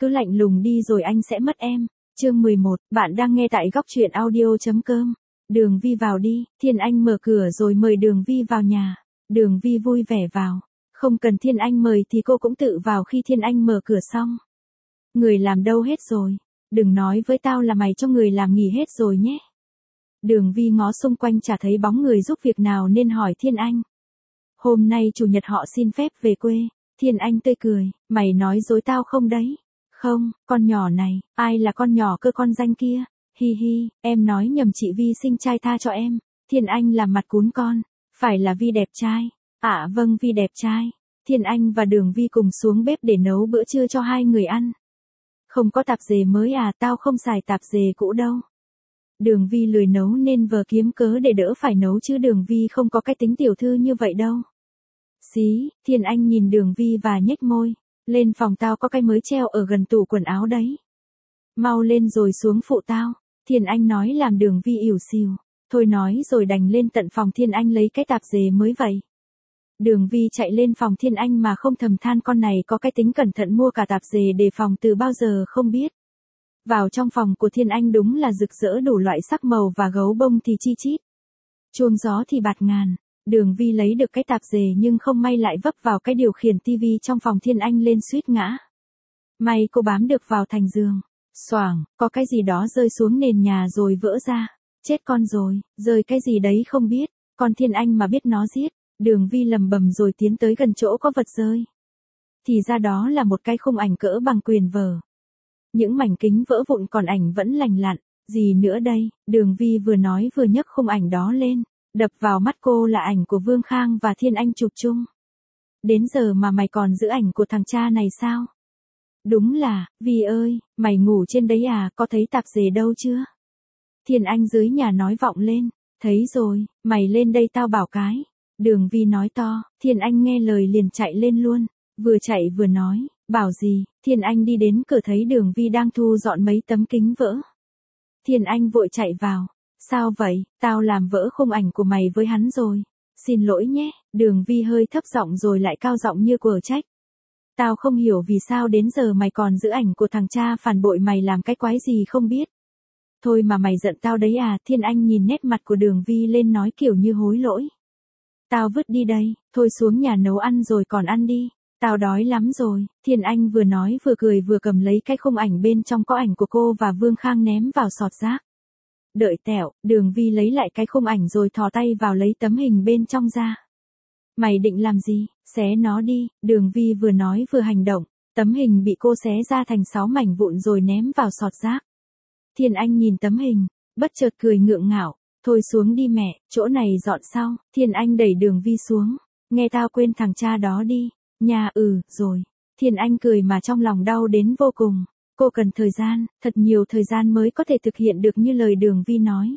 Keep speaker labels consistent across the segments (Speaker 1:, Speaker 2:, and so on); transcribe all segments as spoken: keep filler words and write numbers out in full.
Speaker 1: cứ lạnh lùng đi rồi anh sẽ mất em. Chương mười một, bạn đang nghe tại góc truyện audio.com. Đường Vi vào đi, Thiên Anh mở cửa rồi mời Đường Vi vào nhà. Đường Vi vui vẻ vào. Không cần Thiên Anh mời thì cô cũng tự vào khi Thiên Anh mở cửa xong. Người làm đâu hết rồi? Đừng nói với tao là mày cho người làm nghỉ hết rồi nhé. Đường Vi ngó xung quanh chả thấy bóng người giúp việc nào nên hỏi Thiên Anh. Hôm nay chủ nhật họ xin phép về quê. Thiên Anh tươi cười, mày nói dối tao không đấy? Không, con nhỏ này, ai là con nhỏ cơ con danh kia? Hi hi, em nói nhầm chị Vi sinh trai tha cho em. Thiên Anh làm mặt cún con, phải là Vi đẹp trai. ạ à, vâng Vi đẹp trai. Thiên Anh và Đường Vi cùng xuống bếp để nấu bữa trưa cho hai người ăn. Không có tạp dề mới à, tao không xài tạp dề cũ đâu. Đường Vi lười nấu nên vờ kiếm cớ để đỡ phải nấu chứ Đường Vi không có cái tính tiểu thư như vậy đâu. Xí, Thiên Anh nhìn Đường Vi và nhếch môi. Lên phòng tao có cái mới treo ở gần tủ quần áo đấy. Mau lên rồi xuống phụ tao. Thiên Anh nói làm Đường Vi ỉu xìu. Thôi nói rồi đành lên tận phòng Thiên Anh lấy cái tạp dề mới vậy. Đường Vi chạy lên phòng Thiên Anh mà không thầm than con này có cái tính cẩn thận mua cả tạp dề đề phòng từ bao giờ không biết. Vào trong phòng của Thiên Anh đúng là rực rỡ đủ loại sắc màu và gấu bông thì chi chít. Chuông gió thì bạt ngàn. Đường Vi lấy được cái tạp dề nhưng không may lại vấp vào cái điều khiển tivi trong phòng Thiên Anh lên suýt ngã. May cô bám được vào thành giường. Xoảng, có cái gì đó rơi xuống nền nhà rồi vỡ ra. Chết con rồi, rơi cái gì đấy không biết. Con Thiên Anh mà biết nó giết. Đường Vi lầm bầm rồi tiến tới gần chỗ có vật rơi. Thì ra đó là một cái khung ảnh cỡ bằng quyền vở. Những mảnh kính vỡ vụn còn ảnh vẫn lành lặn. Gì nữa đây? Đường Vi vừa nói vừa nhấc khung ảnh đó lên. Đập vào mắt cô là ảnh của Vương Khang và Thiên Anh chụp chung. Đến giờ mà mày còn giữ ảnh của thằng cha này sao? Đúng là, Vi ơi, mày ngủ trên đấy à, có thấy tạp dề đâu chưa? Thiên Anh dưới nhà nói vọng lên. Thấy rồi, mày lên đây tao bảo cái. Đường Vi nói to, Thiên Anh nghe lời liền chạy lên luôn. Vừa chạy vừa nói, bảo gì? Thiên Anh đi đến cửa thấy Đường Vi đang thu dọn mấy tấm kính vỡ. Thiên Anh vội chạy vào. Sao vậy, tao làm vỡ khung ảnh của mày với hắn rồi. Xin lỗi nhé, Đường Vi hơi thấp giọng rồi lại cao giọng như quở trách. Tao không hiểu vì sao đến giờ mày còn giữ ảnh của thằng cha phản bội mày làm cái quái gì không biết. Thôi mà mày giận tao đấy à, Thiên Anh nhìn nét mặt của Đường Vi lên nói kiểu như hối lỗi. Tao vứt đi đây, thôi xuống nhà nấu ăn rồi còn ăn đi. Tao đói lắm rồi, Thiên Anh vừa nói vừa cười vừa cầm lấy cái khung ảnh bên trong có ảnh của cô và Vương Khang ném vào sọt rác. Đợi tẹo, Đường Vi lấy lại cái khung ảnh rồi thò tay vào lấy tấm hình bên trong ra. Mày định làm gì? Xé nó đi, Đường Vi vừa nói vừa hành động. Tấm hình bị cô xé ra thành sáu mảnh vụn rồi ném vào sọt rác. Thiên Anh nhìn tấm hình, bất chợt cười ngượng ngạo. Thôi xuống đi mẹ, chỗ này dọn sau. Thiên Anh đẩy Đường Vi xuống. Nghe tao quên thằng cha đó đi. Nhà ừ, rồi. Thiên Anh cười mà trong lòng đau đến vô cùng. Cô cần thời gian, thật nhiều thời gian mới có thể thực hiện được như lời Đường Vi nói.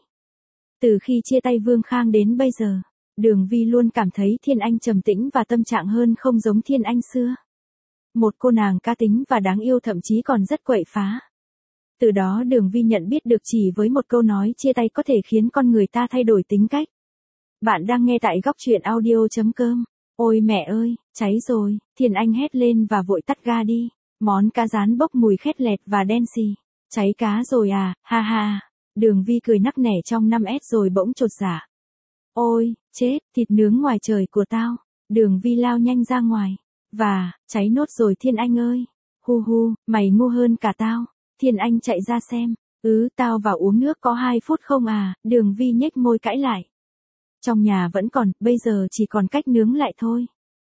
Speaker 1: Từ khi chia tay Vương Khang đến bây giờ, Đường Vi luôn cảm thấy Thiên Anh trầm tĩnh và tâm trạng hơn không giống Thiên Anh xưa. Một cô nàng cá tính và đáng yêu thậm chí còn rất quậy phá. Từ đó Đường Vi nhận biết được chỉ với một câu nói chia tay có thể khiến con người ta thay đổi tính cách. Bạn đang nghe tại góc truyện audio.com. Ôi mẹ ơi, cháy rồi, Thiên Anh hét lên và vội tắt ga đi. Món cá rán bốc mùi khét lẹt và đen xì. Cháy cá rồi à, ha ha. Đường Vi cười nắc nẻ trong năm ét rồi bỗng chột dạ. Ôi, chết, thịt nướng ngoài trời của tao. Đường Vi lao nhanh ra ngoài. Và, cháy nốt rồi Thiên Anh ơi. Hu hu, mày ngu hơn cả tao. Thiên Anh chạy ra xem. Ừ, tao vào uống nước có hai phút không à, Đường Vi nhếch môi cãi lại. Trong nhà vẫn còn, bây giờ chỉ còn cách nướng lại thôi.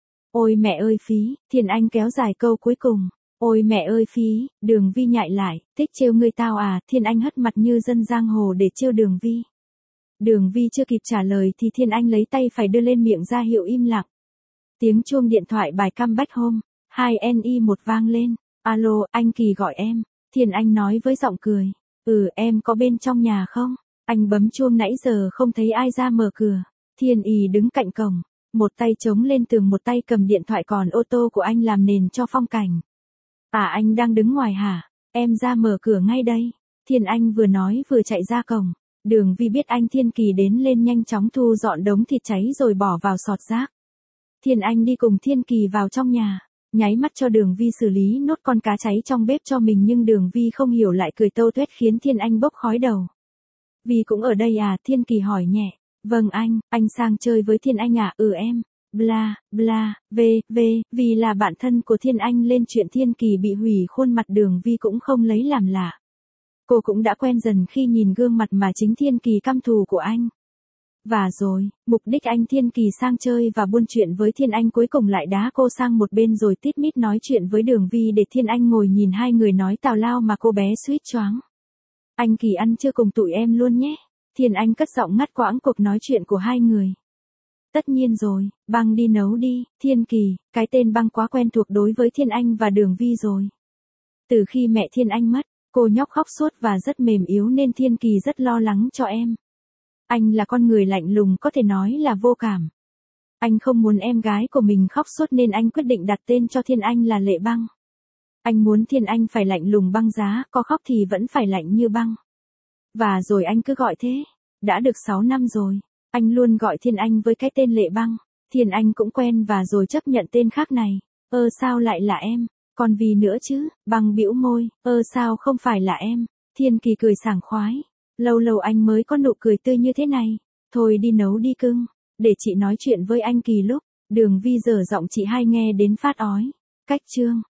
Speaker 1: Ôi mẹ ơi phí, Thiên Anh kéo dài câu cuối cùng. Ôi mẹ ơi phí, Đường Vi nhại lại, thích trêu ngươi tao à, Thiên Anh hất mặt như dân giang hồ để trêu Đường Vi. Đường Vi chưa kịp trả lời thì Thiên Anh lấy tay phải đưa lên miệng ra hiệu im lặng. Tiếng chuông điện thoại bài comeback home, hai N I một vang lên. Alo, anh Kỳ gọi em. Thiên Anh nói với giọng cười. Ừ, em có bên trong nhà không? Anh bấm chuông nãy giờ không thấy ai ra mở cửa. Thiên Y đứng cạnh cổng, một tay chống lên tường một tay cầm điện thoại còn ô tô của anh làm nền cho phong cảnh. À anh đang đứng ngoài hả? Em ra mở cửa ngay đây. Thiên Anh vừa nói vừa chạy ra cổng. Đường Vi biết anh Thiên Kỳ đến lên nhanh chóng thu dọn đống thịt cháy rồi bỏ vào sọt rác. Thiên Anh đi cùng Thiên Kỳ vào trong nhà. nháy mắt cho Đường Vi xử lý nốt con cá cháy trong bếp cho mình nhưng Đường Vi không hiểu lại cười tâu tuét khiến Thiên Anh bốc khói đầu. Vi cũng ở đây à? Thiên Kỳ hỏi nhẹ. Vâng anh, anh sang chơi với Thiên Anh à? Ừ em. Bla, bla, về, về, vì là bạn thân của Thiên Anh lên chuyện Thiên Kỳ bị hủy khuôn mặt Đường Vi cũng không lấy làm lạ. Cô cũng đã quen dần khi nhìn gương mặt mà chính Thiên Kỳ căm thù của anh. Và rồi, mục đích anh Thiên Kỳ sang chơi và buôn chuyện với Thiên Anh cuối cùng lại đá cô sang một bên rồi tít mít nói chuyện với Đường Vi để Thiên Anh ngồi nhìn hai người nói tào lao mà cô bé suýt choáng. Anh Kỳ ăn chưa cùng tụi em luôn nhé. Thiên Anh cất giọng ngắt quãng cuộc nói chuyện của hai người. Tất nhiên rồi, Băng đi nấu đi. Thiên Kỳ, cái tên Băng quá quen thuộc đối với Thiên Anh và Đường Vi rồi. Từ khi mẹ Thiên Anh mất, cô nhóc khóc suốt và rất mềm yếu nên Thiên Kỳ rất lo lắng cho em. Anh là con người lạnh lùng có thể nói là vô cảm. Anh không muốn em gái của mình khóc suốt nên anh quyết định đặt tên cho Thiên Anh là Lệ Băng. Anh muốn Thiên Anh phải lạnh lùng băng giá, có khóc thì vẫn phải lạnh như băng. Và rồi anh cứ gọi thế. Đã được sáu năm rồi, anh luôn gọi Thiên Anh với cái tên Lệ Băng. Thiên Anh cũng quen và rồi chấp nhận tên khác này. Ơ sao lại là em? Còn vì nữa chứ? Băng bĩu môi. Ơ sao không phải là em? Thiên Kỳ cười sảng khoái. Lâu lâu anh mới có nụ cười tươi như thế này. Thôi đi nấu đi cưng. Để chị nói chuyện với anh Kỳ lúc. Đường Vi dở giọng chị hai nghe đến phát ói. Cách chương.